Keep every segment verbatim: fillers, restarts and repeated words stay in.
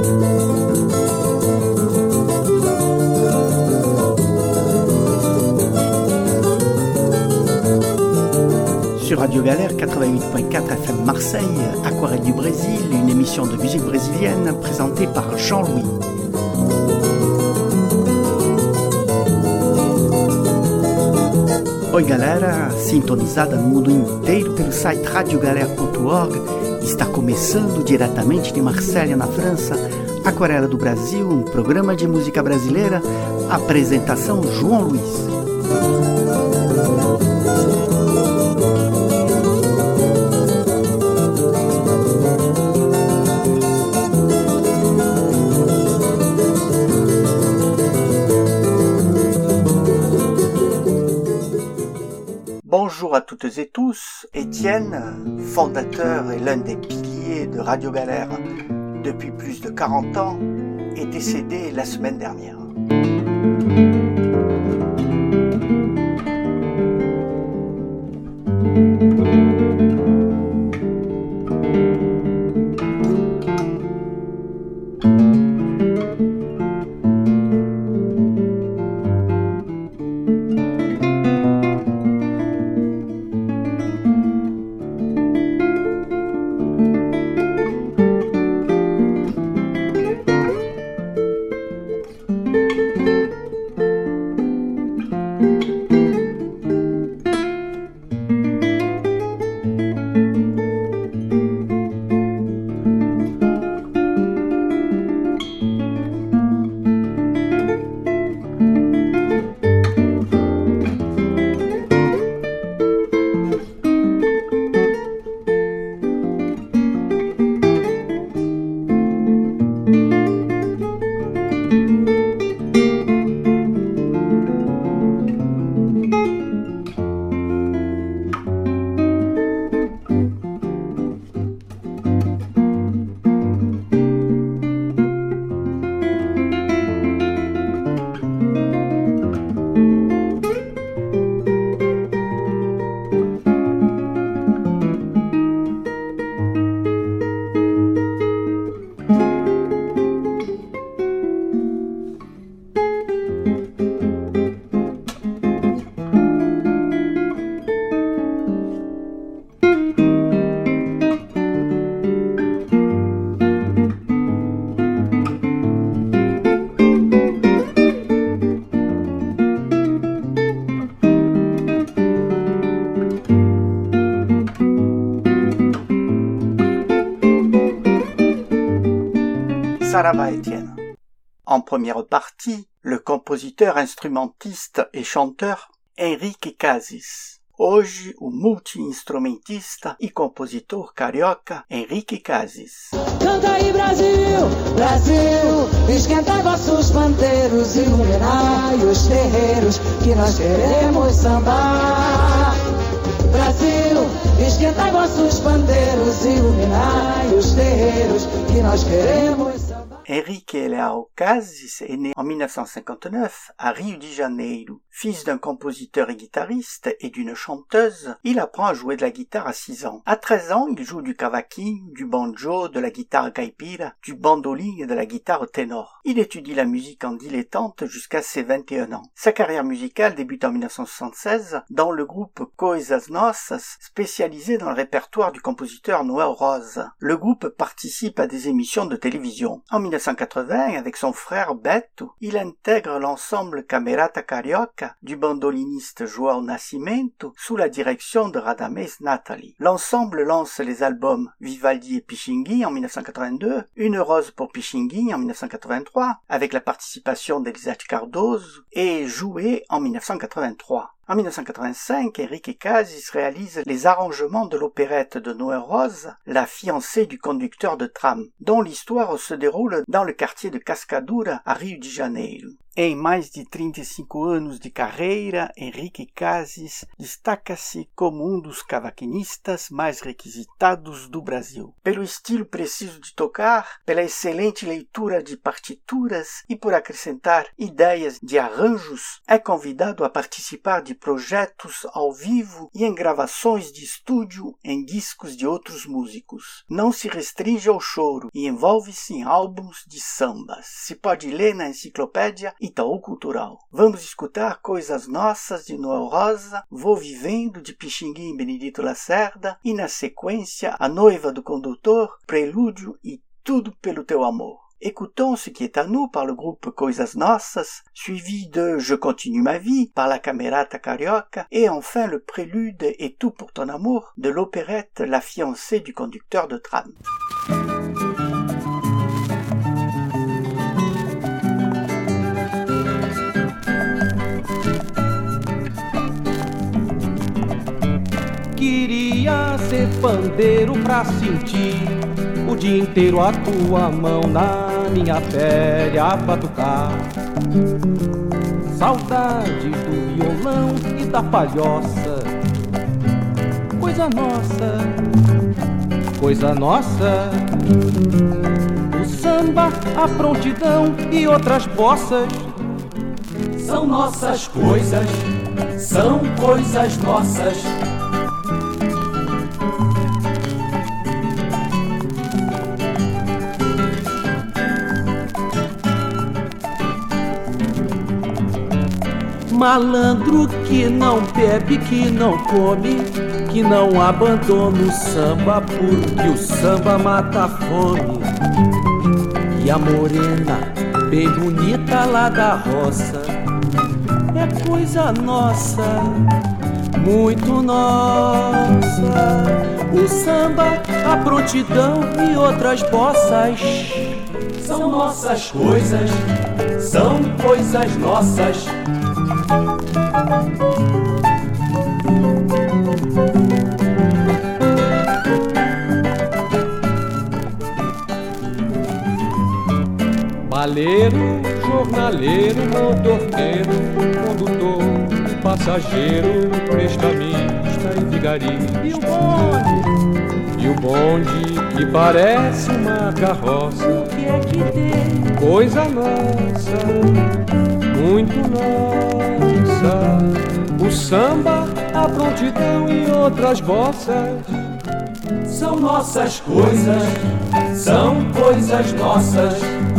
Sur Radio Galère quatre-vingt-huit point quatre F M Marseille, Aquarelle du Brésil, une émission de musique brésilienne présentée par Jean-Louis. Oi galera, sintonizada no mundo inteiro pelo site radio galera ponto org, está começando diretamente de Marselha, na França, Aquarela do Brasil, um programa de música brasileira, apresentação João Luiz. Bonjour à toutes et tous, Étienne, fondateur et l'un des piliers de Radio Galère depuis plus de quarante ans, est décédé la semaine dernière. Ça va, Étienne. En première partie, le compositeur, instrumentiste et chanteur Henrique Casis. Hoje, o multi-instrumentista e compositor carioca Henrique Casis. Canta aí, Brasil, Brasil, esquentai vossos pandeiros, iluminai os terreiros, que nós queremos sambar. Brasil, esquentai vossos pandeiros, iluminai os terreiros, que nós queremos sambar. Henrique Leao Casis est né en dix-neuf cent cinquante-neuf à Rio de Janeiro. Fils d'un compositeur et guitariste et d'une chanteuse, il apprend à jouer de la guitare à six ans. À treize ans, il joue du cavaquinho, du banjo, de la guitare caipira, du bandolim et de la guitare ténor. Il étudie la musique en dilettante jusqu'à ses vingt et un ans. Sa carrière musicale débute en dix-neuf cent soixante-seize dans le groupe Coisas Nossas, spécialisé dans le répertoire du compositeur Noel Rosa. Le groupe participe à des émissions de télévision. En dix-neuf cent quatre-vingts, avec son frère Beto, il intègre l'ensemble Camerata Carioca du bandoliniste João Nascimento sous la direction de Radamés Nathalie. L'ensemble lance les albums Vivaldi et Pichinguinha en dix-neuf cent quatre-vingt-deux, Une rose pour Pichinguinha en dix-neuf cent quatre-vingt-trois, avec la participation d'Elisete Cardoso, et Joué en dix-neuf cent quatre-vingt-trois. En dix-neuf cent quatre-vingt-cinq, Henrique Casis réalise les arrangements de l'opérette de Noel Rosa, La fiancée du conducteur de tram, dont l'histoire se déroule dans le quartier de Cascadura, à Rio de Janeiro. Em mais de trinta e cinco anos de carreira, Henrique Casis destaca-se como um dos cavaquinistas mais requisitados do Brasil. Pelo estilo preciso de tocar, pela excelente leitura de partituras e por acrescentar ideias de arranjos, é convidado a participar de de projetos ao vivo e em gravações de estúdio em discos de outros músicos. Não se restringe ao choro e envolve-se em álbuns de sambas. Se pode ler na enciclopédia Itaú Cultural. Vamos escutar Coisas Nossas de Noel Rosa, Vou Vivendo de Pixinguinha e Benedito Lacerda e na sequência A Noiva do Condutor, Prelúdio e Tudo pelo Teu Amor. Écoutons Ce qui est à nous par le groupe Coisas Nossas, suivi de Je continue ma vie par la Camerata Carioca et enfin le prélude Et tout pour ton amour de l'opérette La fiancée du conducteur de tram. Queria ser pandeiro pra sentir o dia inteiro a tua mão na minha pele a batucar. Saudades do violão e da palhoça. Coisa nossa, coisa nossa. O samba, a prontidão e outras bossas são nossas coisas, são coisas nossas. Malandro que não bebe, que não come, que não abandona o samba, porque o samba mata a fome. E a morena, bem bonita lá da roça, é coisa nossa, muito nossa. O samba, a prontidão e outras bossas são nossas coisas, são coisas nossas. Baleiro, jornaleiro, motorqueiro, condutor, passageiro, prestamista e vigarista. E o bonde? E o bonde que parece uma carroça. O que é que tem? Coisa nossa, muito nossa. O samba, a prontidão e outras bossas são nossas coisas, são coisas nossas.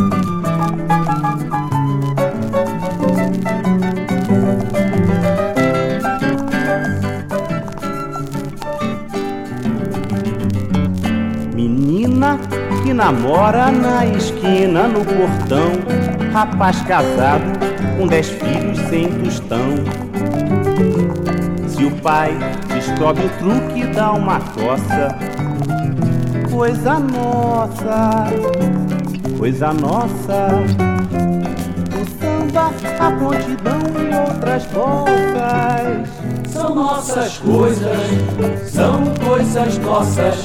Menina que namora na esquina, no portão, rapaz casado com dez filhos sem tostão. Se o pai descobre o truque, dá uma coça. Coisa nossa, coisa nossa. O samba, a prontidão e outras bossas são nossas coisas, são coisas nossas.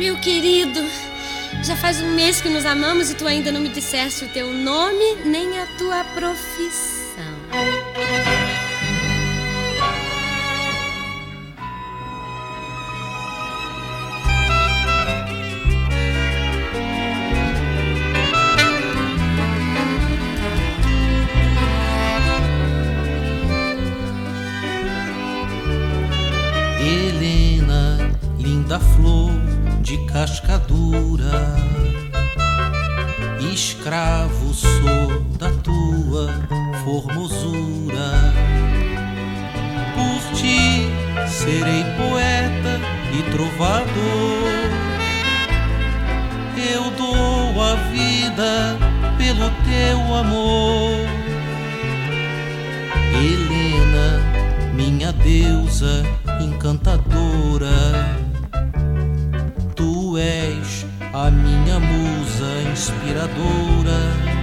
Meu querido, já faz um mês que nos amamos e tu ainda não me disseste o teu nome nem a tua profissão. Helena, linda flor de cascadura, escravo sou da tua formosura. Por ti serei poeta e trovador, eu dou a vida pelo teu amor. Helena, minha deusa encantadora, tu és a minha musa inspiradora.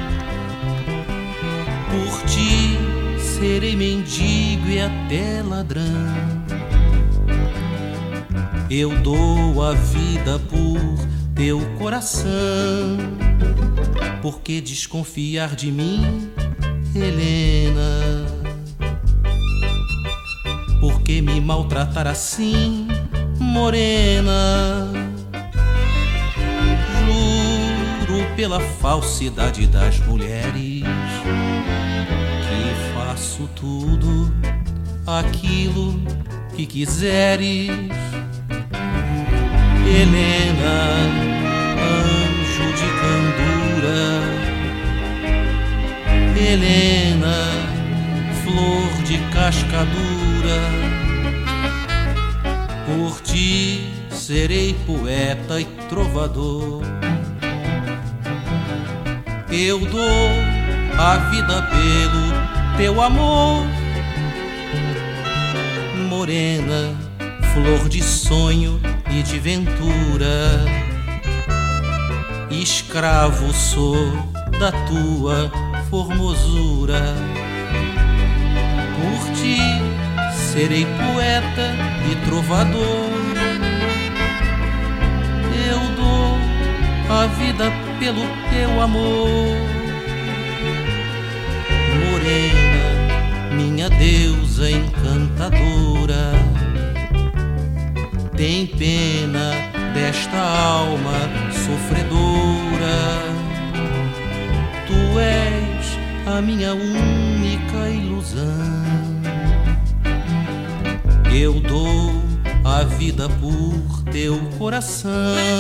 Por ti serei mendigo e até ladrão, eu dou a vida por teu coração. Por que desconfiar de mim, Helena? Por que me maltratar assim, morena? Juro pela falsidade das mulheres que faço tudo aquilo que quiseres. Helena, anjo de candura, Helena, flor de cascadura. Por ti serei poeta e trovador, eu dou a vida pelo teu amor. Morena, flor de sonho e de ventura, escravo sou da tua formosura. Por ti serei poeta e trovador, eu dou a vida pelo teu amor. Morena, minha deusa encantadora, tem pena desta alma sofredora. Tu és a minha única ilusão, eu dou a vida por teu coração.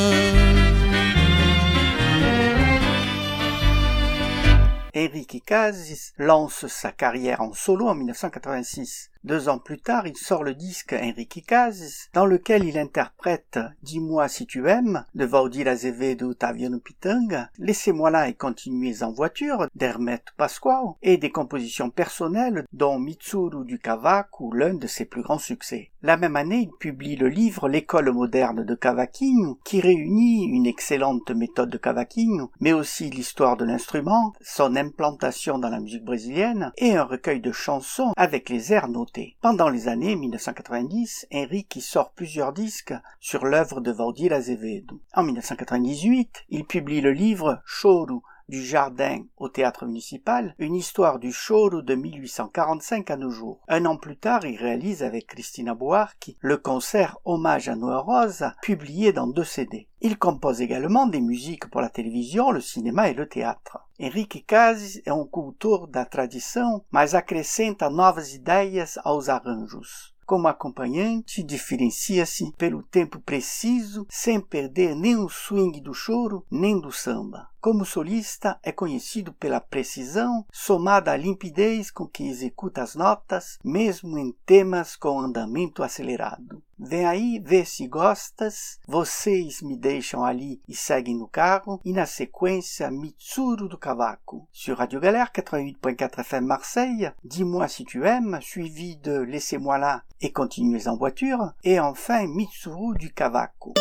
Enrique Cases lance sa carrière en solo en mille neuf cent quatre-vingt-six. Deux ans plus tard, il sort le disque Enrique Cases, dans lequel il interprète « Dis-moi si tu aimes » de Valdir Azevedo Taviano Pitanga, « Laissez-moi là et continuez en voiture » d'Hermeto Pascoal, et des compositions personnelles dont Mitsuru du Cavaco, l'un de ses plus grands succès. La même année, il publie le livre L'école moderne de cavaquinho, qui réunit une excellente méthode de cavaquinho, mais aussi l'histoire de l'instrument, son implantation dans la musique brésilienne, et un recueil de chansons avec les airs notés. Pendant les années mille neuf cent quatre-vingt-dix, Henrique sort plusieurs disques sur l'œuvre de Valdir Azevedo. En mille neuf cent quatre-vingt-dix-huit, il publie le livre Choro, du jardin au théâtre municipal, une histoire du choro de mille huit cent quarante-cinq à nos jours. Un an plus tard, il réalise avec Cristina Buarque le concert Hommage à Noa Rosa, publié dans deux C D. Il compose également des musiques pour la télévision, le cinéma et le théâtre. Henrique Cases é um cultor da tradição, mas acrescenta novas ideias aos arranjos. Como acompanhante, diferencia-se pelo tempo preciso, sem perder nem o swing do choro, nem do samba. Como solista, é conhecido pela precisão, somada à limpidez com que executa as notas, mesmo em temas com andamento acelerado. Vem aí, vê se gostas, vocês me deixam ali e seguem no carro, e na sequência, Mitsuru do Cavaco. Sur Radio Galère quatre-vingt-huit point quatre F M Marseille, Dis-moi si tu aimes, suivi de Laissez-moi là et continuez en voiture, et enfin Mitsuru du Cavaco.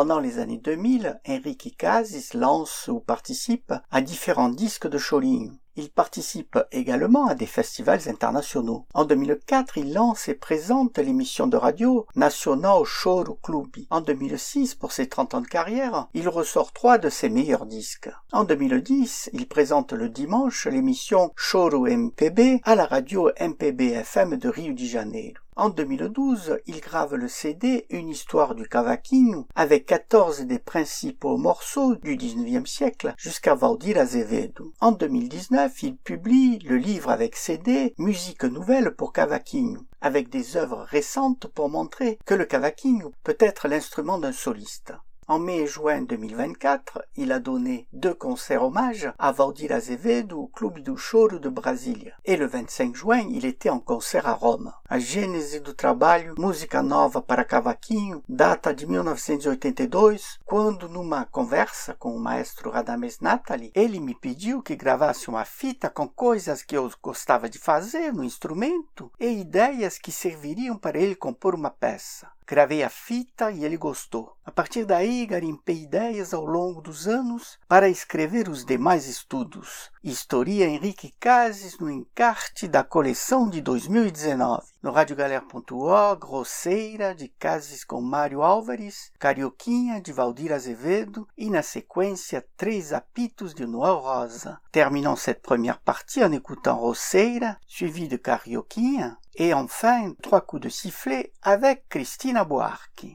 Pendant les années deux mille, Henrique Casis lance ou participe à différents disques de chorinho. Il participe également à des festivals internationaux. En deux mille quatre, il lance et présente l'émission de radio Nacional Choro Club. En deux mille six, pour ses trente ans de carrière, il ressort trois de ses meilleurs disques. En deux mille dix, il présente le dimanche l'émission Choro M P B à la radio M P B F M de Rio de Janeiro. En deux mille douze, il grave le C D Une histoire du cavaquinho avec quatorze des principaux morceaux du dix-neuvième siècle jusqu'à Valdir Azevedo. En deux mille dix-neuf, il publie le livre avec C D Musique nouvelle pour cavaquinho, avec des œuvres récentes pour montrer que le cavaquinho peut être l'instrument d'un soliste. En mai et juin deux mille vingt-quatre, il a donné deux concerts hommage à Valdir Azevedo au Clube do Choro de Brasília. Et le vingt-cinq juin, il était en concert à Rome. A gênese do trabalho Música Nova para Cavaquinho data de mil novecentos e oitenta e dois, quando numa conversa com o maestro Radames Natali, ele me pediu que gravasse uma fita com coisas que eu gostava de fazer no instrumento e ideias que serviriam para ele compor uma peça. Gravei a fita e ele gostou. A partir daí, garimpei ideias ao longo dos anos para escrever os demais estudos. Historia Henrique Casis no encarte da coleção de dois mil e dezenove. No radiogalera ponto org, Roceira, de Casis com Mário Álvares, Carioquinha, de Valdir Azevedo, e na sequência, Três Apitos de Noel Rosa. Terminons cette première partie en écoutant Roceira, suivi de Carioquinha, et enfin, trois coups de sifflet avec Cristina Buarque.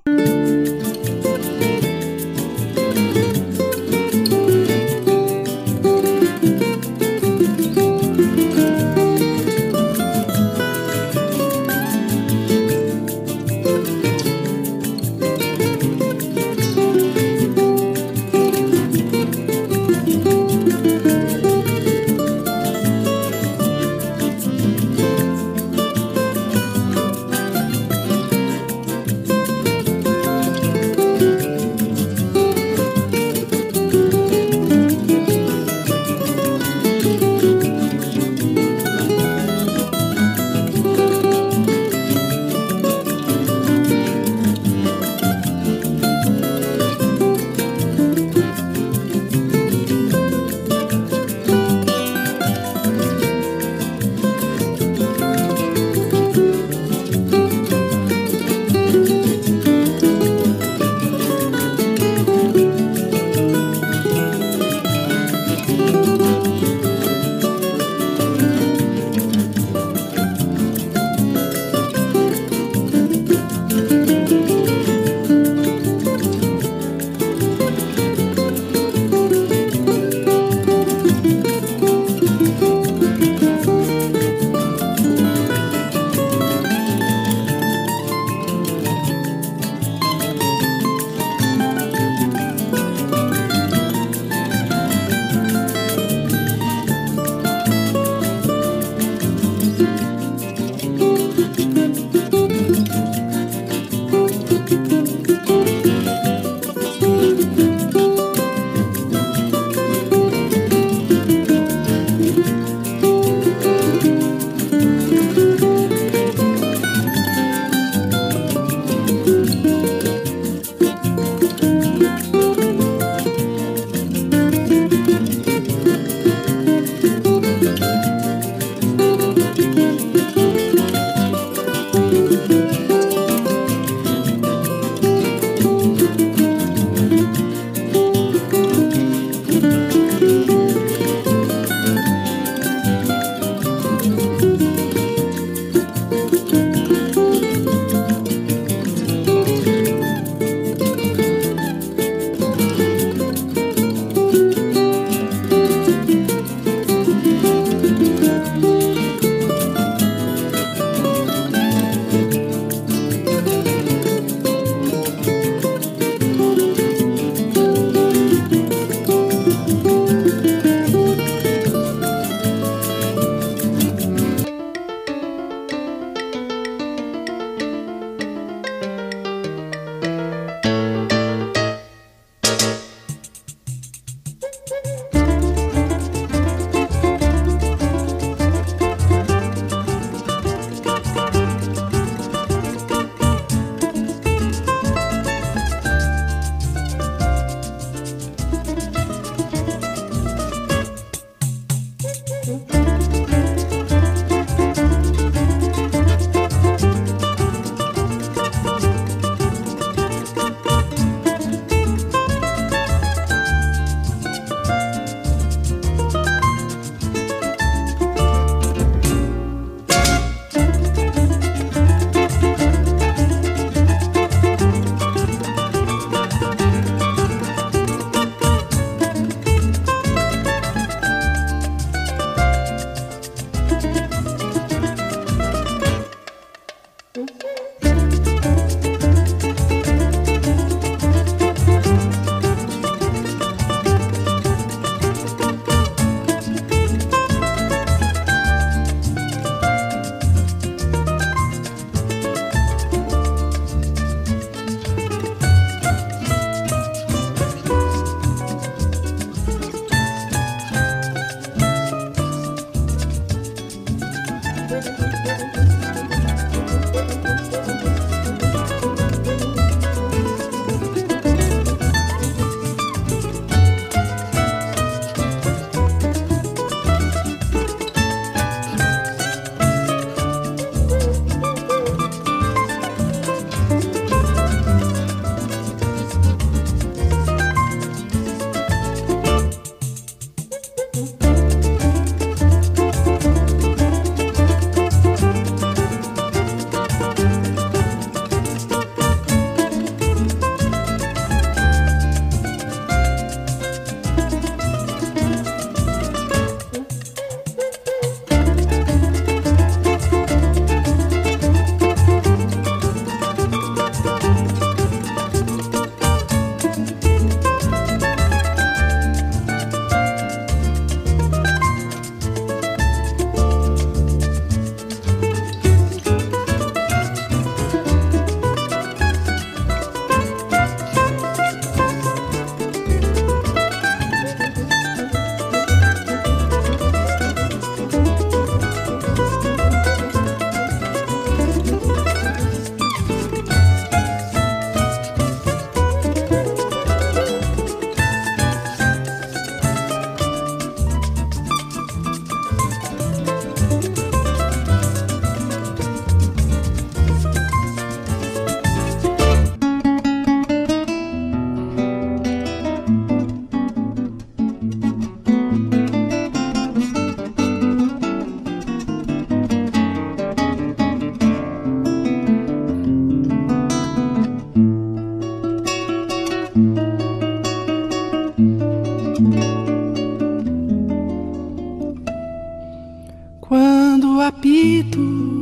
apito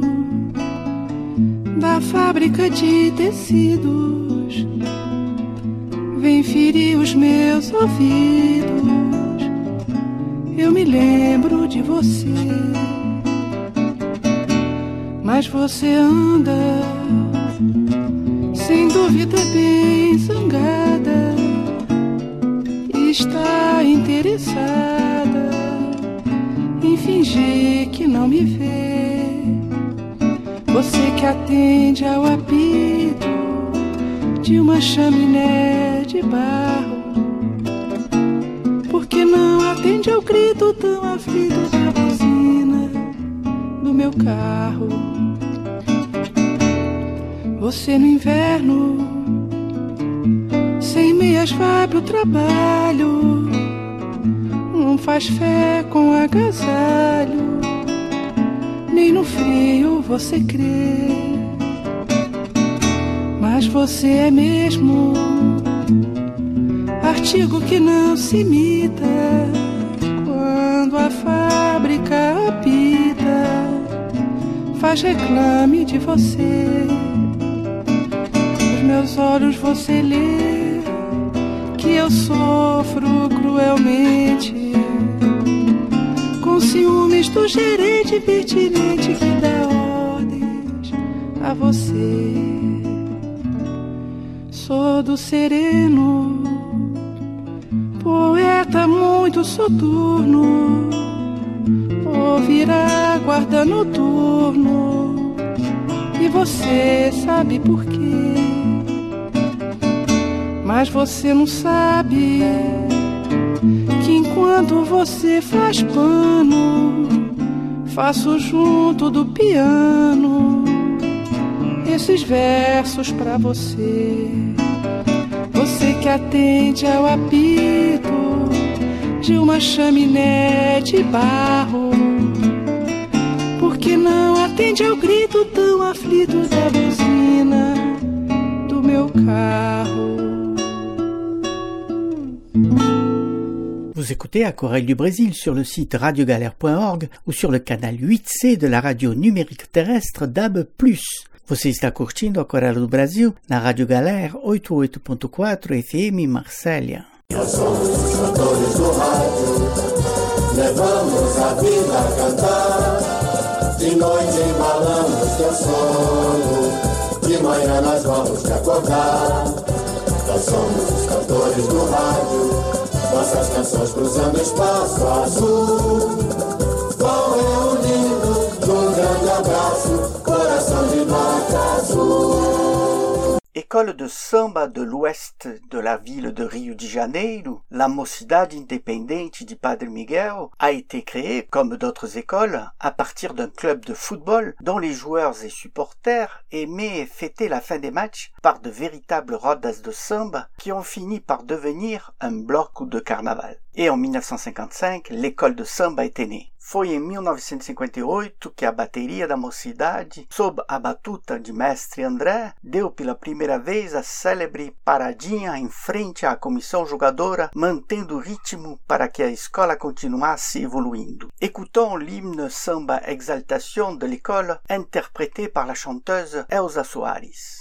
da fábrica de tecidos vem ferir os meus ouvidos. Eu me lembro de você, mas você anda sem dúvida bem zangada e está interessada em fingir que não me vê. Você que atende ao apito de uma chaminé de barro, porque não atende ao grito tão aflito da buzina do meu carro. Você no inverno, sem meias vai pro trabalho, não faz fé com agasalho, nem no frio você crê. Mas você é mesmo artigo que não se imita quando a fábrica apita, faz reclame de você. Nos meus olhos você lê que eu sofro cruelmente com ciúmes do gerente pertinente que dá ordens a você. Sou do sereno, poeta muito soturno, ouvir a guarda noturno, e você sabe por quê. Mas você não sabe que enquanto você faz pano, faço junto do piano esses versos pra você. Você que atende ao apito de uma chaminé de barro, porque não atende ao grito tão aflito da buzina do meu carro. Vous écoutez Aquarelle du Brésil sur le site radio galère point org ou sur le canal huit C de la radio numérique terrestre D A B plus. Você está curtindo Aquarelle do Brasil na Rádio Galera oitenta e oito ponto quatro F M Marsella. Nós somos os cantores do rádio, levamos a vida a cantar. De noite embalamos teu sono, de manhã nós vamos te acordar. Nós somos os cantores do rádio, nossas canções cruzando espaço azul. Vão reunindo num grande abraço, coração de nota azul. École de samba de l'ouest de la ville de Rio de Janeiro, la Mocidade Independente de Padre Miguel a été créée, comme d'autres écoles, à partir d'un club de football dont les joueurs et supporters aimaient fêter la fin des matchs par de véritables rodas de samba qui ont fini par devenir un bloc de carnaval. Et en mille neuf cent cinquante-cinq, l'école de samba était née. Foi em mil novecentos e cinquenta e oito que a bateria da Mocidade, sob a batuta de Mestre André, deu pela primeira vez a célebre paradinha em frente à comissão jogadora, mantendo o ritmo para que a escola continuasse evoluindo. Écoutons l'hymne samba Exaltation de l'école, interprété par la chanteuse Elza Soares.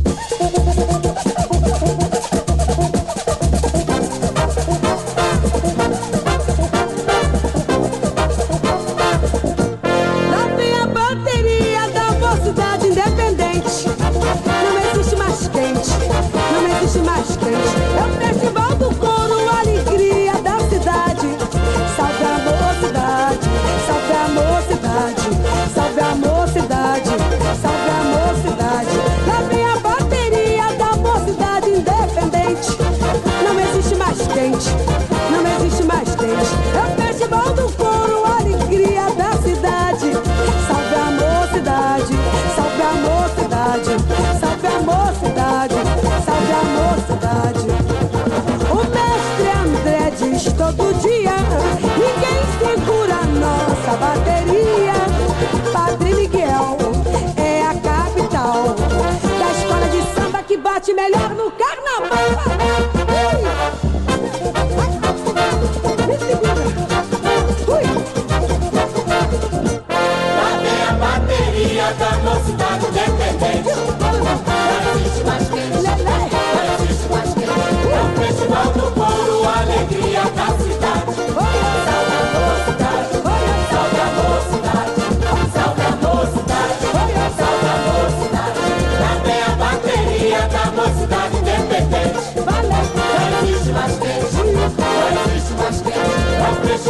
É o festival do couro, a alegria da cidade. Salve a mocidade, salve a mocidade, salve a mocidade, salve a mocidade. Lá vem a bateria da mocidade independente. Não existe mais quente, não existe mais quente. É o festival do couro, a alegria da cidade. Salve a mocidade, salve a mocidade, salve a mocidade, salve a mocidade. O mestre André diz todo dia: ninguém segura a nossa bateria. Padre Miguel é a capital da escola de samba que bate melhor no carnaval. Me segura. Ui.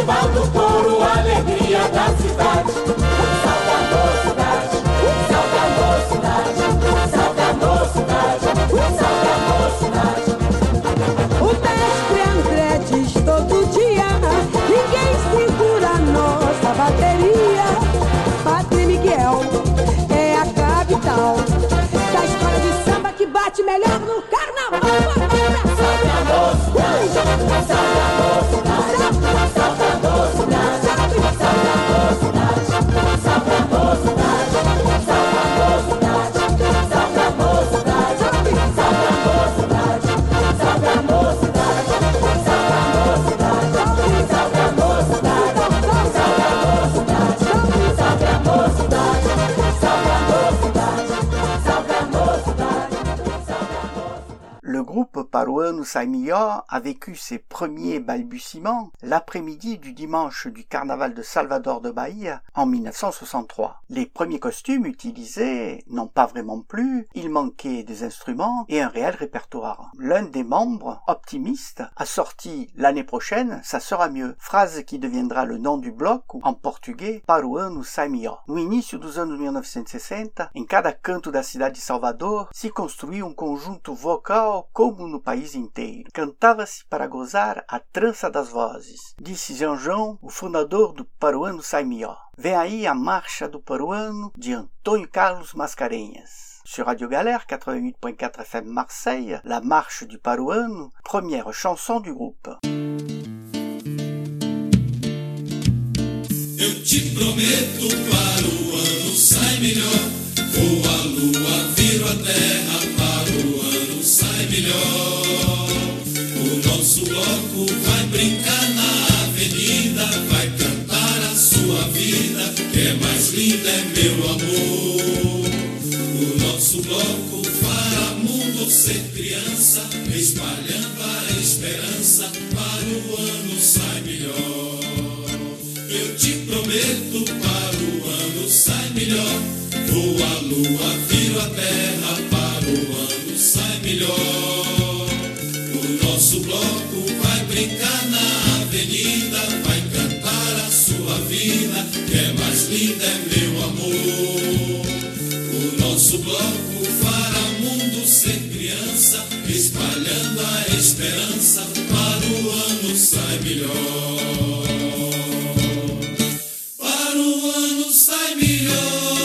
Festival do Couro, alegria da cidade. Salve a mocidade, salve a mocidade, salve a mocidade, salve a mocidade. O mestre André diz todo dia, ninguém segura a nossa bateria. Padre Miguel é a capital da escola de samba que bate melhor no carnaval. Salve a mocidade, salve a mocidade, salve a mocidade, salve a mocidade, salve a mocidade, salve a mocidade, salve a mocidade, salve a mocidade, salve a mocidade, salve a mocidade, salve a mocidade, salve a mocidade, salve a mocidade, salve a mocidade, salve a mocidade, salve a mocidade. Le groupe Paruano Saimilhó a vécu ses premiers balbutiements l'après-midi du dimanche du carnaval de Salvador de Bahia en mille neuf cent soixante-trois. Les premiers costumes utilisés n'ont pas vraiment plu, il manquait des instruments et un réel répertoire. L'un des membres, optimiste, a sorti l'année prochaine ça sera mieux, phrase qui deviendra le nom du bloc ou en português Paruano Saimilhó. No início dos anos mil novecentos e sessenta, em cada canto da cidade de Salvador se construía um conjunto vocal como no país inteiro. Cantava-se para gozar a trança das vozes, disse Jean João, o fundador do Paruano Saimilhó. Vem aí a Marcha do Paruano, de Antônio Carlos Mascarenhas. Sur Radio Galère quatre-vingt-huit point quatre F M Marseille, la Marche du Paruano, première chanson du groupe. Eu te prometo, Paruano sai melhor. Vou à lua, viro a terra, Paruano sai melhor. O nosso bloco vai brincar na avenida, vai cantar a sua vida, que é mais linda, é meu amor. O nosso bloco fará mundo ser criança, espalhando a esperança, Paruano sai melhor. Eu te prometo, Paruano sai melhor. Vou à lua, viro a terra, Paruano sai melhor. O nosso bloco vai brincar na avenida, vai cantar a sua vida, que é mais linda, é meu amor. O nosso bloco fará mundo ser criança, espalhando a esperança, Paruano sai melhor. Paruano sai melhor.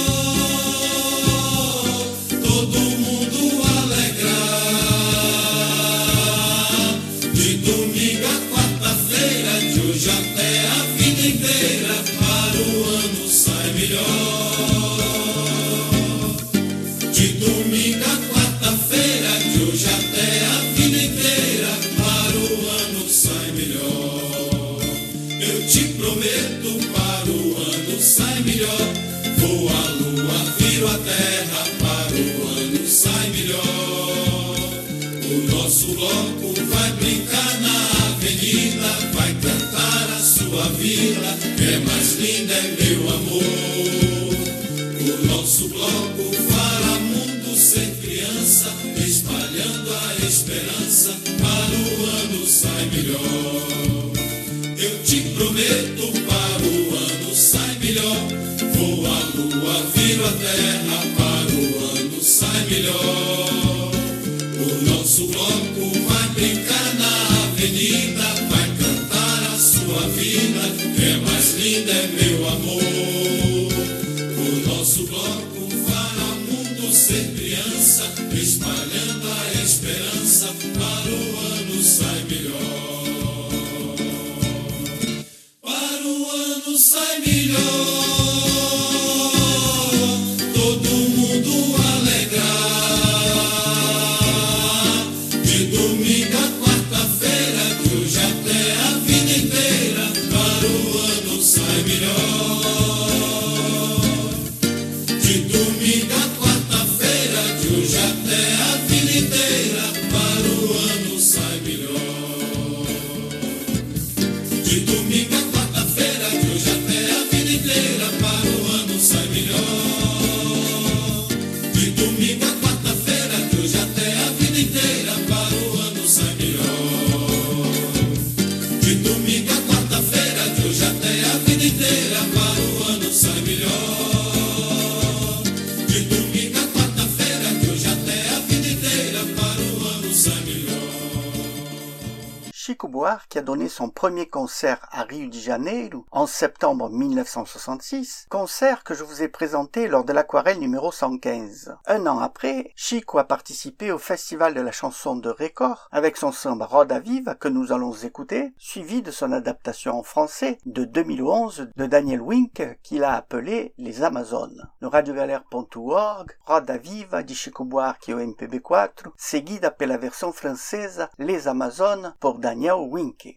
É mais linda, é meu amor. O nosso bloco fará mundo ser criança, espalhando a esperança, Paruano sai melhor. Eu te prometo, Paruano sai melhor. Vou à lua, viro a terra, Paruano sai melhor. O nosso bloco vai brincar na avenida, vai cantar a sua vida, é mais linda, é meu amor. O nosso bloco fará mundo ser criança, espalhando a esperança, Paruano sai melhor. Paruano sai melhor. Todo mundo alegrar. De domingo a quarta-feira, de hoje até a vida inteira, Paruano sai melhor. De domingo a quarta-feira, de hoje até a vida inteira, Paruano sai melhor. De domingo a quarta-feira, de hoje até a vida inteira, Paruano sai melhor. De domingo a quarta-feira, de hoje até a vida inteira, Paruano sai melhor. De domingo a quarta-feira, de hoje Chico qui a donné son premier concert à Rio de Janeiro en septembre mille neuf cent soixante-six, concert que je vous ai présenté lors de l'Aquarelle numéro cent quinze. Un an après, Chico a participé au Festival de la chanson de Record avec son samba Roda Viva que nous allons écouter, suivi de son adaptation en français de deux mille onze de Daniel Wink qu'il a appelé Les Amazones. No radio galera ponto org, Roda Viva de Chico Buarque o M P B quatro, seguida pela versão francesa Les Amazones por Daniel Wink.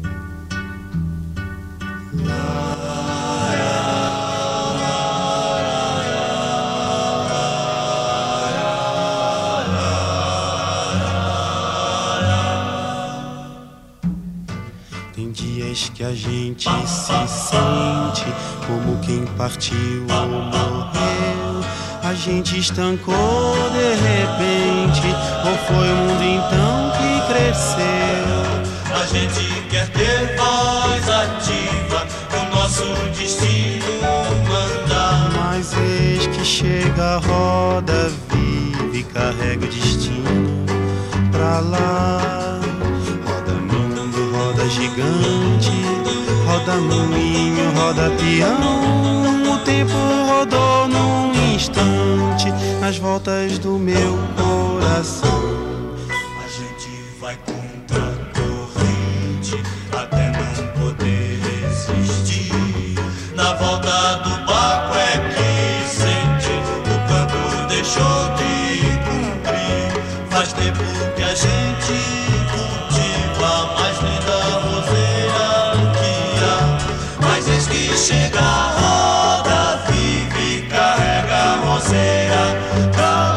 Tem dias que a gente se sente como quem partiu ou morreu. A gente estancou de repente, ou foi o mundo então que cresceu? A gente quer ter voz ativa, o nosso destino mandar. Mas eis que chega a roda viva e carrega o destino pra lá. Roda mundo, roda gigante, roda moinho, roda peão. O tempo rodou num instante nas voltas do meu coração. A gente vai contra a corrente até não poder resistir. Na volta do barco é que sente o campo deixou de cumprir. Faz tempo que a gente cultiva a mais linda roseira que há. Mas eis que chega a roda viva e carrega a roseira pra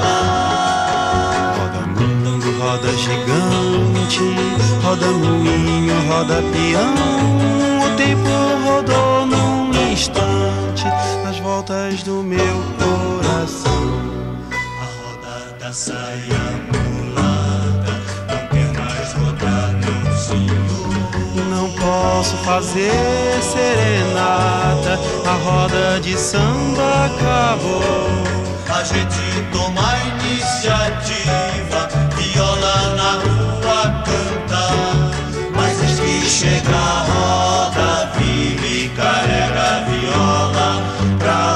lá. Roda mundo, roda gigante, roda moinho, roda peão. O tempo rodou num instante nas voltas do meu coração. A roda da saia mulata não quer mais rodar, não, senhor. Não posso fazer serenata, a roda de samba acabou. A gente toma a iniciativa, viola na rua cantar. Mas eis que chega a roda viva e carrega a viola pra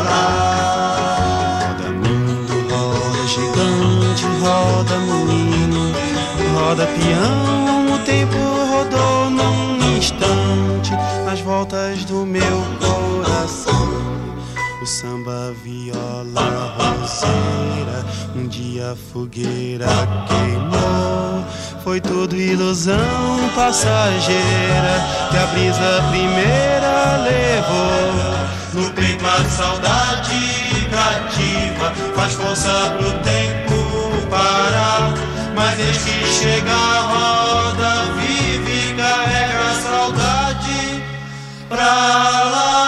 lá. Roda mundo, roda gigante, roda moinho, roda peão. O tempo rodou num instante nas voltas do meu coração. O samba, viola, roseira, um dia a fogueira queimou. Foi tudo ilusão passageira que a brisa primeira levou. No peito a saudade cativa faz força pro tempo parar. Mas eis que chega a roda viva e carrega a saudade pra lá.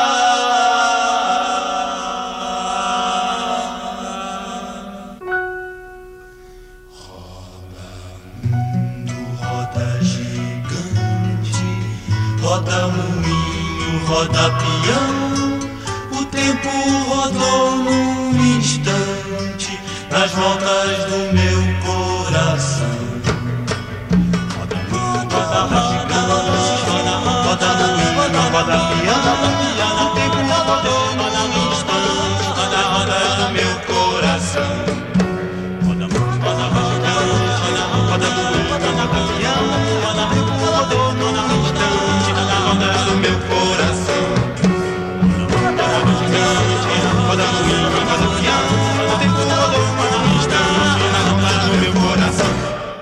Roda moinho, roda peão. O tempo rodou num instante nas voltas do meu coração. Roda mundo, roda gigante, roda moinho, roda peão. O tempo rodou num instante nas voltas do meu coração. Roda mundo, roda gigante, roda moinho, roda peão. O tempo rodou num instante do meu coração. Roda gigante, roda moinho, roda peão. O tempo rodou num instante nas ondas do meu coração.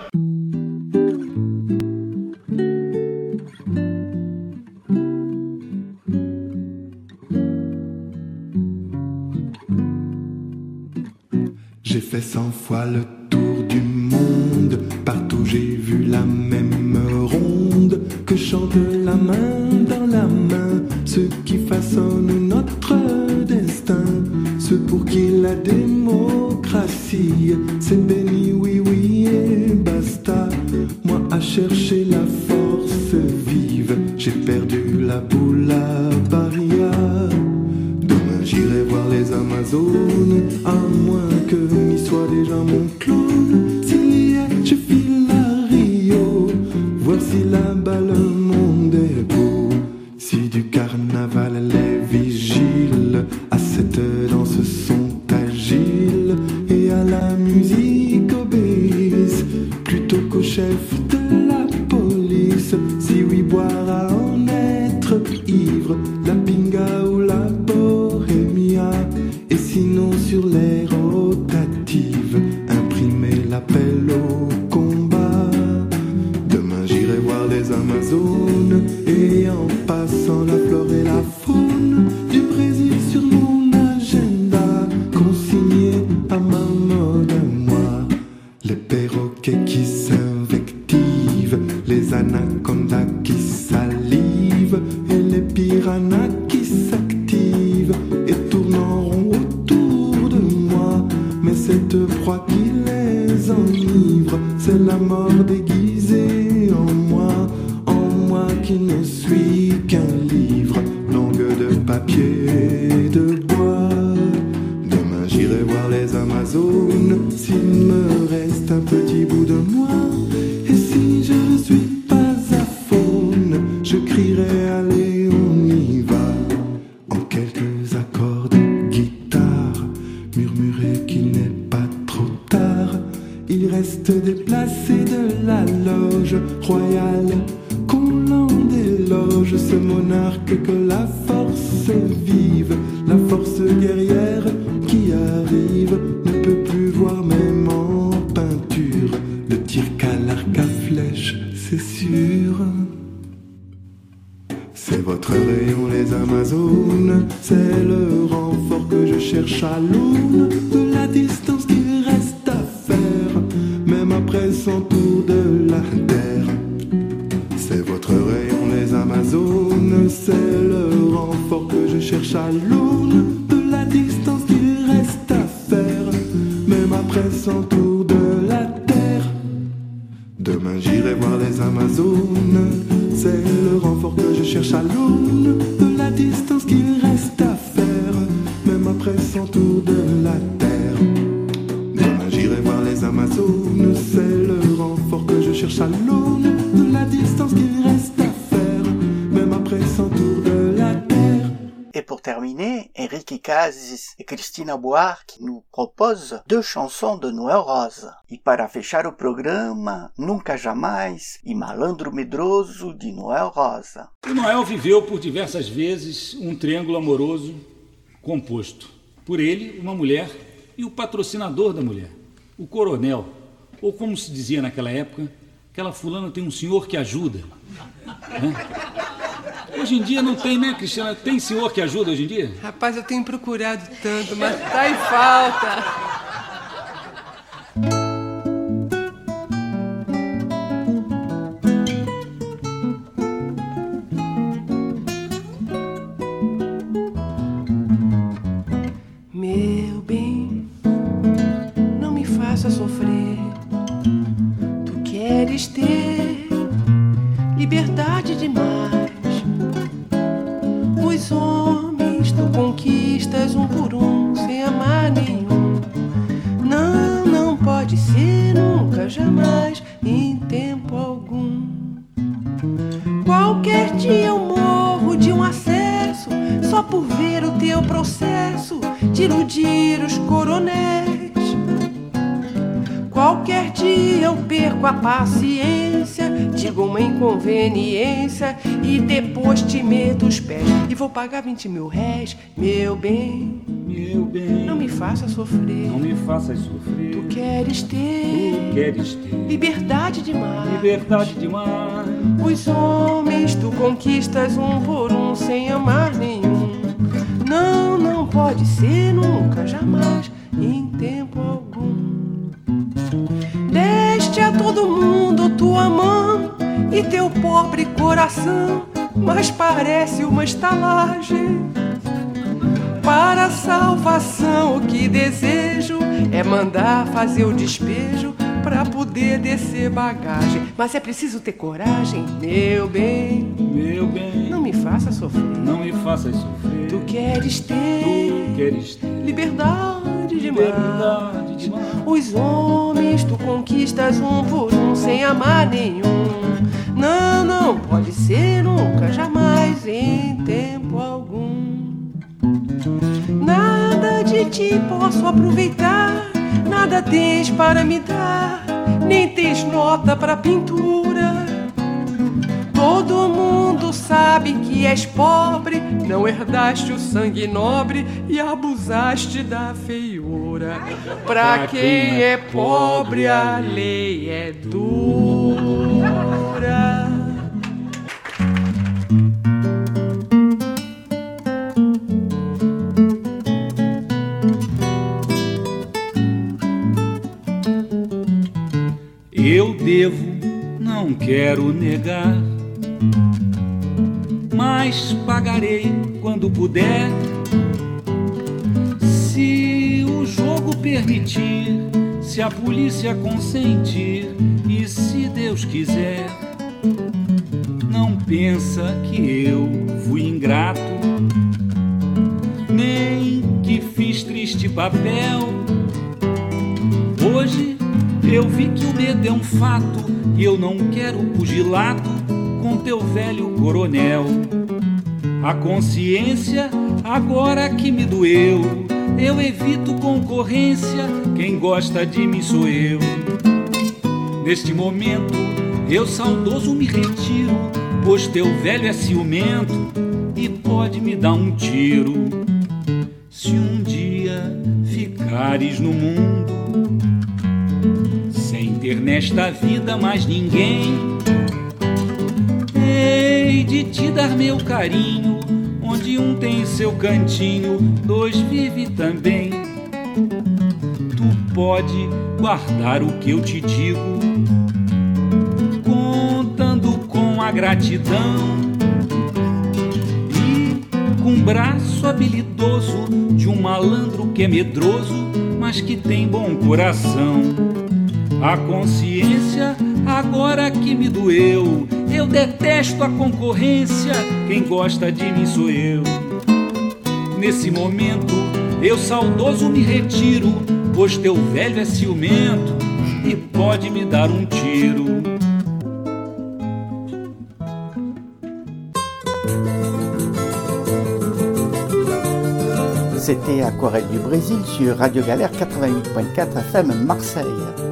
J'ai fait cent fois le tour du monde. Partout j'ai vu la même ronde que chante la main dans la main, ceux qui façonnent notre destin, ceux pour qui la démocratie c'est béni, oui, oui et basta. Moi à chercher la force vive, j'ai perdu la boule à Paria. Demain j'irai voir les Amazones, à moins que n'y soit déjà mon clown. S'il y est, je file à Rio, voir si là-bas Si du carnaval les vigiles à cette danse sont agiles et à la musique obéissent plutôt qu'au chef de la police. Si oui, boire à en être ivre, la pinga ou la bohémia, et sinon sur les rotatives imprimer l'appel au combat. Demain j'irai voir les Amazones et en passant la flore et la faune du Brésil sur mon agenda, consigné à ma mode à moi. Les perroquets qui s'invectivent, les anacondas qui salivent et les piranhas qui s'activent et tournent en rond autour de moi. Mais cette proie qui les enivre, c'est la mort déguisée en moi, en moi qui ne suis qu'un livre, langue de papier et de bois. Demain j'irai voir les Amazones, s'il me reste un petit bout de moi. Et si je ne suis pas à faune, je crierai allez on y va. En quelques accords de guitare, murmurer qu'il n'est pas trop tard. Il reste déplacé de la loge royale qu'on l'en déloge, ce monarque que la force vive, la force guerrière qui arrive, ne peut plus voir même en peinture le tir qu'à l'arc à flèche, c'est sûr. C'est votre rayon les Amazones, c'est le renfort que je cherche à l'aune de la distance qu'il reste à faire, même après son tour de la terre. C'est votre rayon les Amazones, c'est le renfort que je cherche à l'aune de la distance qu'il reste à faire, même après son tour de la terre. Demain j'irai voir les Amazones, c'est le renfort que je cherche à l'aune de la distance qu'il reste à faire, même après son tour de la terre. Demain j'irai voir les Amazones, c'est le renfort que je cherche à l'aune de la distance qu'il reste à faire, même après son tour de la terre. Et pour terminer, Henrique Cases et Cristina Buarque nous proposent deux chansons de Noel Rosa. E para fechar o programa, Nunca Jamais e Malandro Medroso de Noel Rosa. O Noel viveu por diversas vezes um triângulo amoroso composto por ele, uma mulher e o patrocinador da mulher, o coronel, ou como se dizia naquela época, aquela fulana tem um senhor que ajuda. Né? Hoje em dia não tem, né, Cristiana? Tem senhor que ajuda hoje em dia? Rapaz, eu tenho procurado tanto, mas tá em falta. Meu bem, não me faça sofrer. Tu queres ter liberdade demais. Os homens tu conquistas um por um, sem amar nenhum. Não, não pode ser nunca, jamais, em tempo algum. Qualquer dia eu morro de um acesso, só por ver o teu processo de iludir os coronéis. Qualquer dia eu perco a paciência, digo uma inconveniência e depois te meto os pés e vou pagar vinte mil réis, meu bem. Meu bem, não me faça sofrer. Não me faças sofrer. Tu queres ter, tu queres ter liberdade demais. Liberdade demais. Os homens tu conquistas um por um sem amar nenhum. Não, não pode ser nunca, jamais, em tempo algum. Deste a todo mundo tua mão e teu pobre coração, mas parece uma estalagem. Para a salvação o que desejo é mandar fazer o despejo pra poder descer bagagem. Mas é preciso ter coragem, meu bem. Meu bem, não me faça sofrer. Não me faças sofrer. Tu queres ter, tu queres ter liberdade verdade demais. Os homens tu conquistas um por um sem amar nenhum. Não, não pode ser nunca, jamais, em tempo algum. Nada de ti posso aproveitar, nada tens para me dar, nem tens nota para pintura. Todo mundo sabe que és pobre, não herdaste o sangue nobre e abusaste da feiura. Pra quem é pobre a lei é dura. Eu devo, não quero negar, mas pagarei quando puder. Se o jogo permitir, se a polícia consentir e se Deus quiser. Não pensa que eu fui ingrato, nem que fiz triste papel. Hoje eu vi que o medo é um fato e eu não quero pugilato com teu velho coronel. A consciência agora que me doeu, eu evito concorrência, quem gosta de mim sou eu. Neste momento eu saudoso me retiro, pois teu velho é ciumento e pode me dar um tiro. Se um dia ficares no mundo sem ter nesta vida mais ninguém, hei de te dar meu carinho, onde um tem seu cantinho, dois vive também. Tu pode guardar o que eu te digo, contando com a gratidão e com um braço habilidoso de um malandro que é medroso, mas que tem bom coração. A consciência agora que me doeu, eu detesto a concorrência, quem gosta de mim sou eu. Nesse momento eu saudoso me retiro, pois teu velho é ciumento e pode me dar um tiro. C'était Aquarelle du Brésil sur Radio Galère quatre-vingt-huit point quatre F M Marseille.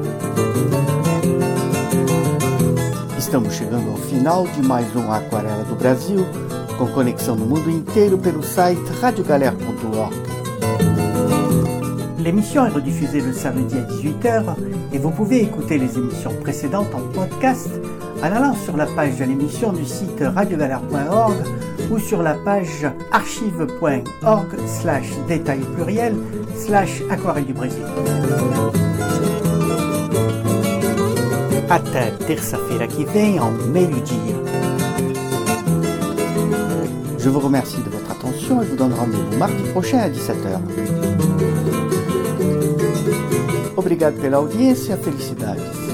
Estamos chegando ao final de mais um Aquarela do Brasil, com conexão no mundo inteiro pelo site radio galère point org. L'émission est rediffusée le samedi à dix-huit heures et vous pouvez écouter les émissions précédentes en podcast en allant sur la page de l'émission du site radio galère point org ou sur la page archive point org slash détail pluriel slash aquarelle du Brésil. Até terça-feira que vem, ao meio-dia. Je vous remercie de votre attention et je vous donne rendez-vous mardi prochain à dix-sept heures. Obrigado pela audiência, felicidades.